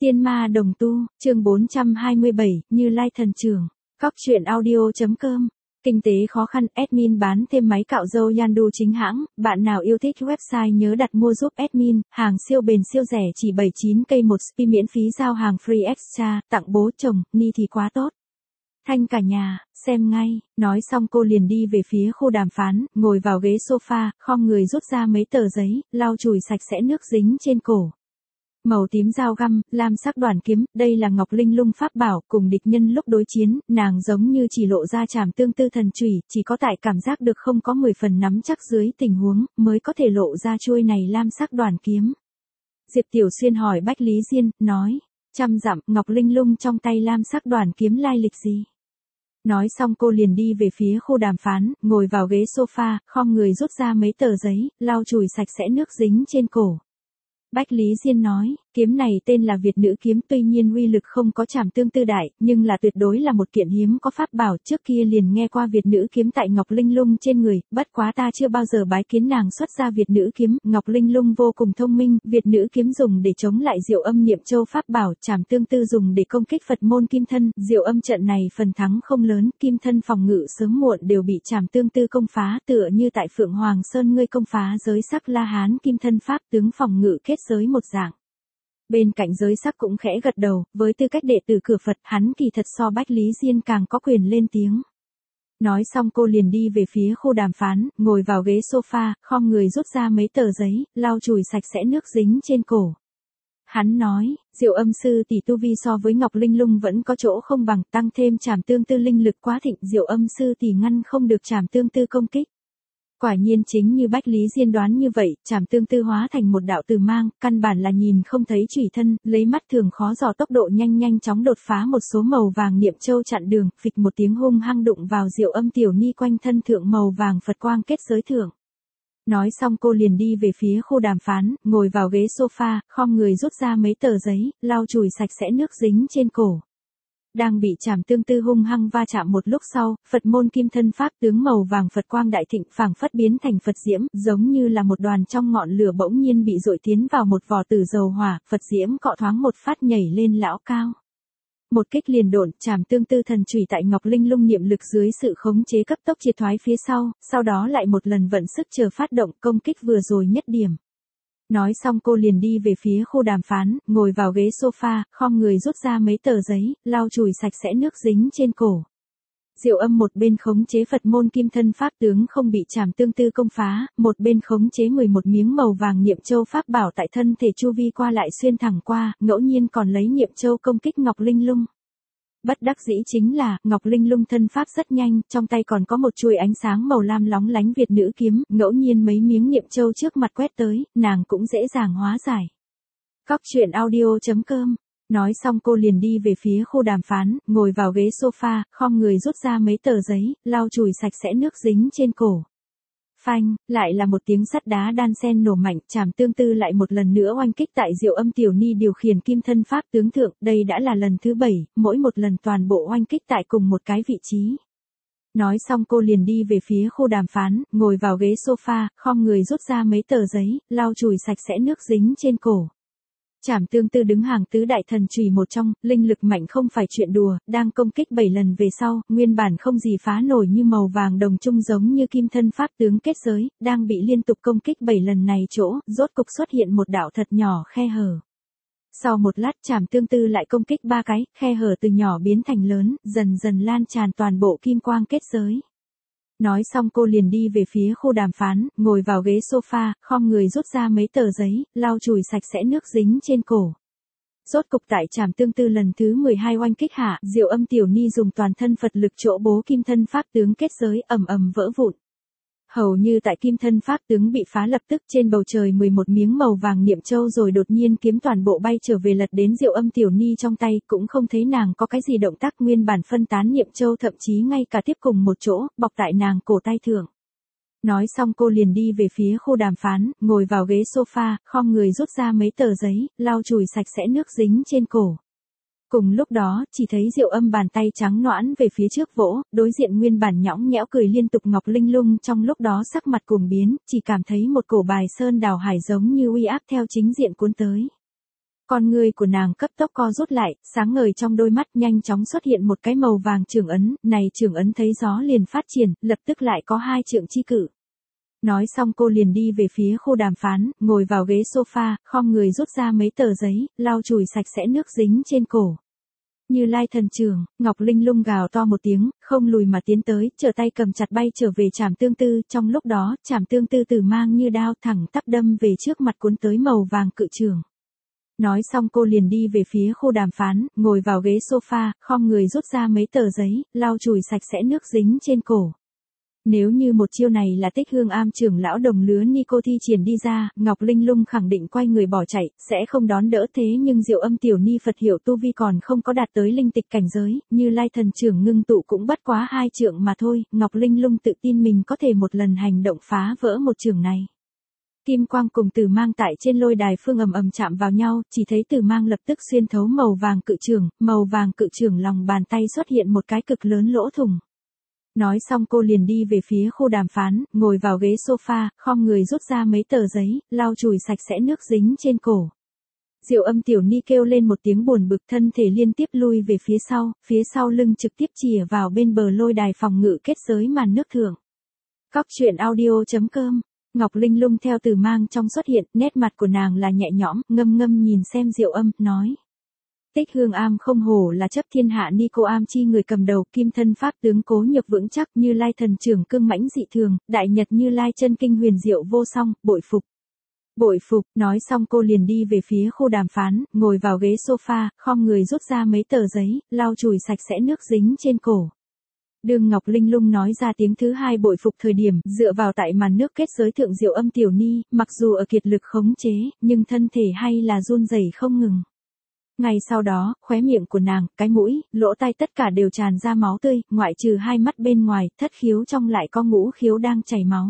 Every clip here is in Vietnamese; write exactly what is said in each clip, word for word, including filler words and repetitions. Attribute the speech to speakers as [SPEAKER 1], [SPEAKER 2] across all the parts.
[SPEAKER 1] Tiên ma đồng tu, chương bốn trăm hai mươi bảy, Như Lai thần trưởng. Cóc truyện audio.com. Kinh tế khó khăn, admin bán thêm máy cạo râu Yandu chính hãng, bạn nào yêu thích website nhớ đặt mua giúp admin, hàng siêu bền siêu rẻ chỉ bảy mươi chín k một spi miễn phí giao hàng free extra, tặng bố chồng, ni thì quá tốt. Thanh cả nhà, xem ngay, nói xong cô liền đi về phía khu đàm phán, ngồi vào ghế sofa, khom người rút ra mấy tờ giấy, lau chùi sạch sẽ nước dính trên cổ. Màu tím dao găm, lam sắc đoàn kiếm, đây là Ngọc Linh Lung pháp bảo, cùng địch nhân lúc đối chiến, nàng giống như chỉ lộ ra trảm tương tư thần chủy, chỉ có tại cảm giác được không có mười phần nắm chắc dưới tình huống, mới có thể lộ ra chuôi này lam sắc đoàn kiếm. Diệp Tiểu Xuyên hỏi Bách Lý Diên, nói, trăm dặm, Ngọc Linh Lung trong tay lam sắc đoàn kiếm lai lịch gì? Nói xong cô liền đi về phía khu đàm phán, ngồi vào ghế sofa, khom người rút ra mấy tờ giấy, lau chùi sạch sẽ nước dính trên cổ. Bách Lý Diên nói, kiếm này tên là Việt nữ kiếm, tuy nhiên uy lực không có trảm tương tư đại, nhưng là tuyệt đối là một kiện hiếm có pháp bảo, trước kia liền nghe qua Việt nữ kiếm tại Ngọc Linh Lung trên người, bất quá ta chưa bao giờ bái kiến nàng xuất ra Việt nữ kiếm, Ngọc Linh Lung vô cùng thông minh, Việt nữ kiếm dùng để chống lại Diệu Âm Niệm Châu pháp bảo, trảm tương tư dùng để công kích Phật môn Kim Thân, Diệu Âm trận này phần thắng không lớn, Kim Thân phòng ngự sớm muộn đều bị trảm tương tư công phá, tựa như tại Phượng Hoàng Sơn ngươi công phá giới sắc La Hán Kim Thân pháp tướng phòng ngự kết giới một dạng. Bên cạnh giới sắc cũng khẽ gật đầu, với tư cách đệ tử cửa Phật, hắn kỳ thật so Bách Lý Diên càng có quyền lên tiếng. Nói xong cô liền đi về phía khu đàm phán, ngồi vào ghế sofa, khom người rút ra mấy tờ giấy, lau chùi sạch sẽ nước dính trên cổ. Hắn nói, Diệu Âm sư tỷ tu vi so với Ngọc Linh Lung vẫn có chỗ không bằng, tăng thêm trảm tương tư linh lực quá thịnh, Diệu Âm sư tỷ ngăn không được trảm tương tư công kích. Quả nhiên chính như Bách Lý Diên đoán như vậy, trảm tương tư hóa thành một đạo từ mang, căn bản là nhìn không thấy chủy thân, lấy mắt thường khó dò tốc độ nhanh nhanh chóng đột phá một số màu vàng niệm châu chặn đường, phịch một tiếng hung hăng đụng vào Diệu Âm tiểu ni quanh thân thượng màu vàng Phật quang kết giới thượng. Nói xong cô liền đi về phía khu đàm phán, ngồi vào ghế sofa, khom người rút ra mấy tờ giấy, lau chùi sạch sẽ nước dính trên cổ. Đang bị trảm tương tư hung hăng va chạm một lúc sau, Phật môn Kim Thân pháp tướng màu vàng Phật quang đại thịnh phảng phất biến thành Phật diễm, giống như là một đoàn trong ngọn lửa bỗng nhiên bị dội tiến vào một vò tử dầu hỏa, Phật diễm cọ thoáng một phát nhảy lên lão cao. Một kích liền độn, trảm tương tư thần chủy tại Ngọc Linh Lung niệm lực dưới sự khống chế cấp tốc triệt thoái phía sau, sau đó lại một lần vận sức chờ phát động công kích vừa rồi nhất điểm. Nói xong cô liền đi về phía khu đàm phán, ngồi vào ghế sofa, khom người rút ra mấy tờ giấy, lau chùi sạch sẽ nước dính trên cổ. Diệu Âm một bên khống chế Phật môn Kim Thân pháp tướng không bị trảm tương tư công phá, một bên khống chế mười một miếng màu vàng niệm châu pháp bảo tại thân thể chu vi qua lại xuyên thẳng qua, ngẫu nhiên còn lấy niệm châu công kích Ngọc Linh Lung. Bất đắc dĩ chính là, Ngọc Linh Lung thân pháp rất nhanh, trong tay còn có một chuôi ánh sáng màu lam lóng lánh Việt nữ kiếm, ngẫu nhiên mấy miếng niệm châu trước mặt quét tới, nàng cũng dễ dàng hóa giải. Cóc truyện audio.com. Nói xong cô liền đi về phía khu đàm phán, ngồi vào ghế sofa, khom người rút ra mấy tờ giấy, lau chùi sạch sẽ nước dính trên cổ. Phanh, lại là một tiếng sắt đá đan sen nổ mạnh, trảm tương tư lại một lần nữa oanh kích tại Diệu Âm tiểu ni điều khiển Kim Thân pháp tướng thượng, đây đã là lần thứ bảy, mỗi một lần toàn bộ oanh kích tại cùng một cái vị trí. Nói xong cô liền đi về phía khu đàm phán, ngồi vào ghế sofa, khom người rút ra mấy tờ giấy, lau chùi sạch sẽ nước dính trên cổ. Trảm tương tư đứng hàng tứ đại thần chùy một trong, linh lực mạnh không phải chuyện đùa, đang công kích bảy lần về sau, nguyên bản không gì phá nổi như màu vàng đồng trung giống như Kim Thân pháp tướng kết giới, đang bị liên tục công kích bảy lần này chỗ, rốt cục xuất hiện một đạo thật nhỏ khe hở. Sau một lát trảm tương tư lại công kích ba cái, khe hở từ nhỏ biến thành lớn, dần dần lan tràn toàn bộ kim quang kết giới. Nói xong cô liền đi về phía khu đàm phán, ngồi vào ghế sofa, khom người rút ra mấy tờ giấy, lau chùi sạch sẽ nước dính trên cổ. Rốt cục tại trảm tương tư lần thứ mười hai oanh kích hạ, Diệu Âm tiểu ni dùng toàn thân Phật lực chỗ bố Kim Thân pháp tướng kết giới ầm ầm vỡ vụn. Hầu như tại Kim Thân pháp tướng bị phá lập tức trên bầu trời mười một miếng màu vàng niệm châu rồi đột nhiên kiếm toàn bộ bay trở về lật đến Diệu Âm tiểu ni trong tay, cũng không thấy nàng có cái gì động tác, nguyên bản phân tán niệm châu thậm chí ngay cả tiếp cùng một chỗ, bọc tại nàng cổ tay thượng. Nói xong cô liền đi về phía khu đàm phán, ngồi vào ghế sofa, khom người rút ra mấy tờ giấy, lau chùi sạch sẽ nước dính trên cổ. Cùng lúc đó, chỉ thấy Diệu Âm bàn tay trắng nõn về phía trước vỗ, đối diện nguyên bản nhõng nhẽo cười liên tục Ngọc Linh Lung trong lúc đó sắc mặt cuồng biến, chỉ cảm thấy một cổ bài sơn đảo hải giống như uy áp theo chính diện cuốn tới. Con người của nàng cấp tốc co rút lại, sáng ngời trong đôi mắt nhanh chóng xuất hiện một cái màu vàng chưởng ấn, này chưởng ấn thấy gió liền phát triển, lập tức lại có hai trượng chi cự. Nói xong cô liền đi về phía khu đàm phán, ngồi vào ghế sofa, khom người rút ra mấy tờ giấy, lau chùi sạch sẽ nước dính trên cổ. Như Lai thần trưởng, Ngọc Linh Lung gào to một tiếng, không lùi mà tiến tới, trở tay cầm chặt bay trở về Trảm Tương Tư, trong lúc đó, Trảm Tương Tư tử mang như đao thẳng tắp đâm về trước mặt cuốn tới màu vàng cự trường. Nói xong cô liền đi về phía khu đàm phán, ngồi vào ghế sofa, khom người rút ra mấy tờ giấy, lau chùi sạch sẽ nước dính trên cổ. Nếu như một chiêu này là Tích Hương Am trưởng lão đồng lứa Nico thi triển đi ra, Ngọc Linh Lung khẳng định quay người bỏ chạy, sẽ không đón đỡ thế nhưng Diệu Âm tiểu ni Phật hiểu tu vi còn không có đạt tới linh tịch cảnh giới, Như Lai thần trưởng ngưng tụ cũng bất quá hai trượng mà thôi, Ngọc Linh Lung tự tin mình có thể một lần hành động phá vỡ một trường này. Kim quang cùng Tử Mang tại trên lôi đài phương ầm ầm chạm vào nhau, chỉ thấy Tử Mang lập tức xuyên thấu màu vàng cự trường, màu vàng cự trường lòng bàn tay xuất hiện một cái cực lớn lỗ thủng. Nói xong cô liền đi về phía khu đàm phán, ngồi vào ghế sofa, khom người rút ra mấy tờ giấy, lau chùi sạch sẽ nước dính trên cổ. Diệu Âm tiểu ni kêu lên một tiếng buồn bực, thân thể liên tiếp lui về phía sau, phía sau lưng trực tiếp chìa vào bên bờ lôi đài phòng ngự kết giới màn nước thượng. Cóc truyện audio chấm com. Ngọc Linh Lung theo Tử Mang trong xuất hiện, nét mặt của nàng là nhẹ nhõm, ngâm ngâm nhìn xem Diệu Âm, nói. Tích Hương Am không hổ là chấp thiên hạ Nico Am chi người cầm đầu, kim thân pháp tướng cố nhược vững chắc, Như Lai thần trưởng cương mãnh dị thường, đại nhật Như Lai chân kinh huyền diệu vô song, bội phục. Bội phục, nói xong cô liền đi về phía khu đàm phán, ngồi vào ghế sofa, khom người rút ra mấy tờ giấy, lau chùi sạch sẽ nước dính trên cổ. Đường Ngọc Linh Lung nói ra tiếng thứ hai bội phục thời điểm, dựa vào tại màn nước kết giới thượng Diệu Âm tiểu ni, mặc dù ở kiệt lực khống chế, nhưng thân thể hay là run rẩy không ngừng. Ngay sau đó, khóe miệng của nàng, cái mũi, lỗ tai tất cả đều tràn ra máu tươi, ngoại trừ hai mắt bên ngoài, thất khiếu trong lại có ngũ khiếu đang chảy máu.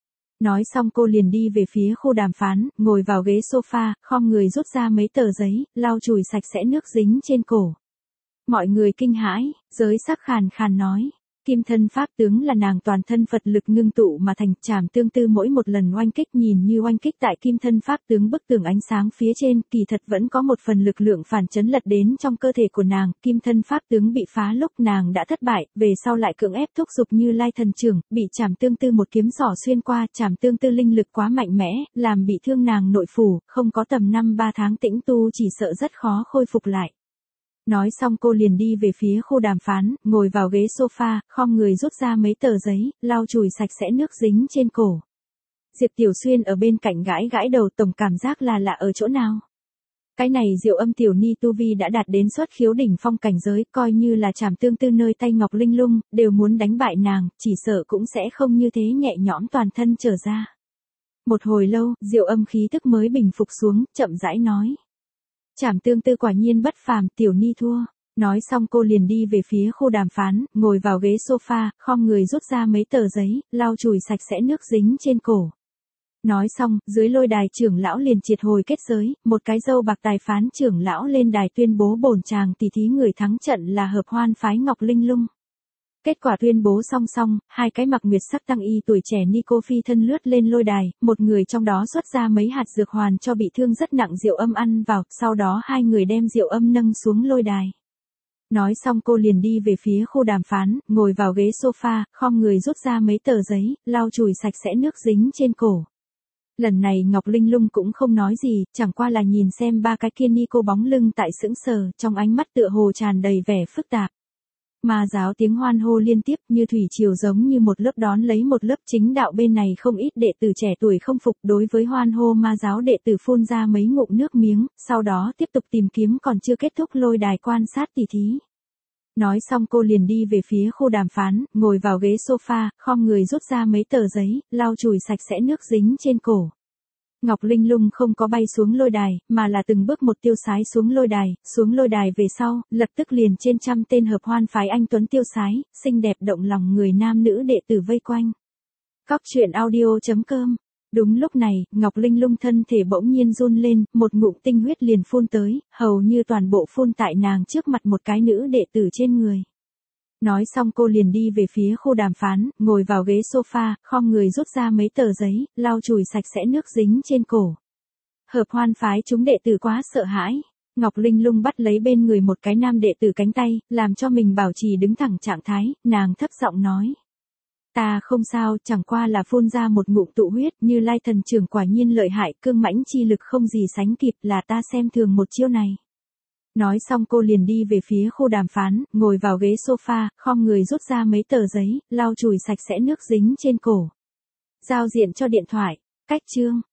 [SPEAKER 1] Nói xong cô liền đi về phía khu đàm phán, ngồi vào ghế sofa, khom người rút ra mấy tờ giấy, lau chùi sạch sẽ nước dính trên cổ. Mọi người kinh hãi, giới sắc khàn khàn nói. Kim thân pháp tướng là nàng toàn thân Phật lực ngưng tụ mà thành, Trảm Tương Tư mỗi một lần oanh kích nhìn như oanh kích tại kim thân pháp tướng bức tường ánh sáng phía trên, kỳ thật vẫn có một phần lực lượng phản chấn lật đến trong cơ thể của nàng, kim thân pháp tướng bị phá lúc nàng đã thất bại, về sau lại cưỡng ép thúc giục Như Lai thần trưởng, bị Trảm Tương Tư một kiếm xỏ xuyên qua, Trảm Tương Tư linh lực quá mạnh mẽ, làm bị thương nàng nội phủ, không có tầm năm ba tháng tĩnh tu chỉ sợ rất khó khôi phục lại. Nói xong cô liền đi về phía khu đàm phán, ngồi vào ghế sofa, khom người rút ra mấy tờ giấy, lau chùi sạch sẽ nước dính trên cổ. Diệp Tiểu Xuyên ở bên cạnh gãi gãi đầu, tổng cảm giác là lạ ở chỗ nào. Cái này Diệu Âm tiểu ni tu vi đã đạt đến xuất khiếu đỉnh phong cảnh giới, coi như là Trảm Tương Tư nơi tay Ngọc Linh Lung, đều muốn đánh bại nàng, chỉ sợ cũng sẽ không như thế nhẹ nhõm toàn thân trở ra. Một hồi lâu, Diệu Âm khí tức mới bình phục xuống, chậm rãi nói. Trảm Tương Tư quả nhiên bất phàm, tiểu ni thua. Nói xong cô liền đi về phía khu đàm phán, ngồi vào ghế sofa, khom người rút ra mấy tờ giấy, lau chùi sạch sẽ nước dính trên cổ. Nói xong, dưới lôi đài trưởng lão liền triệt hồi kết giới, một cái dâu bạc tài phán trưởng lão lên đài tuyên bố bổn chàng tỷ thí người thắng trận là Hợp Hoan phái Ngọc Linh Lung. Kết quả tuyên bố song song, hai cái mặc nguyệt sắc tăng y tuổi trẻ Nico phi thân lướt lên lôi đài, một người trong đó xuất ra mấy hạt dược hoàn cho bị thương rất nặng Diệu Âm ăn vào, sau đó hai người đem Diệu Âm nâng xuống lôi đài. Nói xong cô liền đi về phía khu đàm phán, ngồi vào ghế sofa, khom người rút ra mấy tờ giấy, lau chùi sạch sẽ nước dính trên cổ. Lần này Ngọc Linh Lung cũng không nói gì, chẳng qua là nhìn xem ba cái kia Nico bóng lưng tại sững sờ, trong ánh mắt tựa hồ tràn đầy vẻ phức tạp. Ma giáo tiếng hoan hô liên tiếp như thủy triều giống như một lớp đón lấy một lớp, chính đạo bên này không ít đệ tử trẻ tuổi không phục, đối với hoan hô ma giáo đệ tử phun ra mấy ngụm nước miếng, sau đó tiếp tục tìm kiếm còn chưa kết thúc lôi đài quan sát tỷ thí. Nói xong cô liền đi về phía khu đàm phán, ngồi vào ghế sofa, khom người rút ra mấy tờ giấy, lau chùi sạch sẽ nước dính trên cổ. Ngọc Linh Lung không có bay xuống lôi đài, mà là từng bước một tiêu sái xuống lôi đài, xuống lôi đài về sau, lập tức liền trên trăm tên Hợp Hoan phái anh tuấn tiêu sái, xinh đẹp động lòng người nam nữ đệ tử vây quanh. Cóc truyện audio chấm com. Đúng lúc này, Ngọc Linh Lung thân thể bỗng nhiên run lên, một ngụm tinh huyết liền phun tới, hầu như toàn bộ phun tại nàng trước mặt một cái nữ đệ tử trên người. Nói xong cô liền đi về phía khu đàm phán, ngồi vào ghế sofa, khom người rút ra mấy tờ giấy, lau chùi sạch sẽ nước dính trên cổ. Hợp Hoan phái chúng đệ tử quá sợ hãi, Ngọc Linh Lung bắt lấy bên người một cái nam đệ tử cánh tay, làm cho mình bảo trì đứng thẳng trạng thái, nàng thấp giọng nói. Ta không sao, chẳng qua là phun ra một ngụm tụ huyết, Như Lai thần trưởng quả nhiên lợi hại, cương mãnh chi lực không gì sánh kịp, là ta xem thường một chiêu này. Nói xong cô liền đi về phía khu đàm phán, ngồi vào ghế sofa, khom người rút ra mấy tờ giấy, lau chùi sạch sẽ nước dính trên cổ. Giao diện cho điện thoại, cách chương.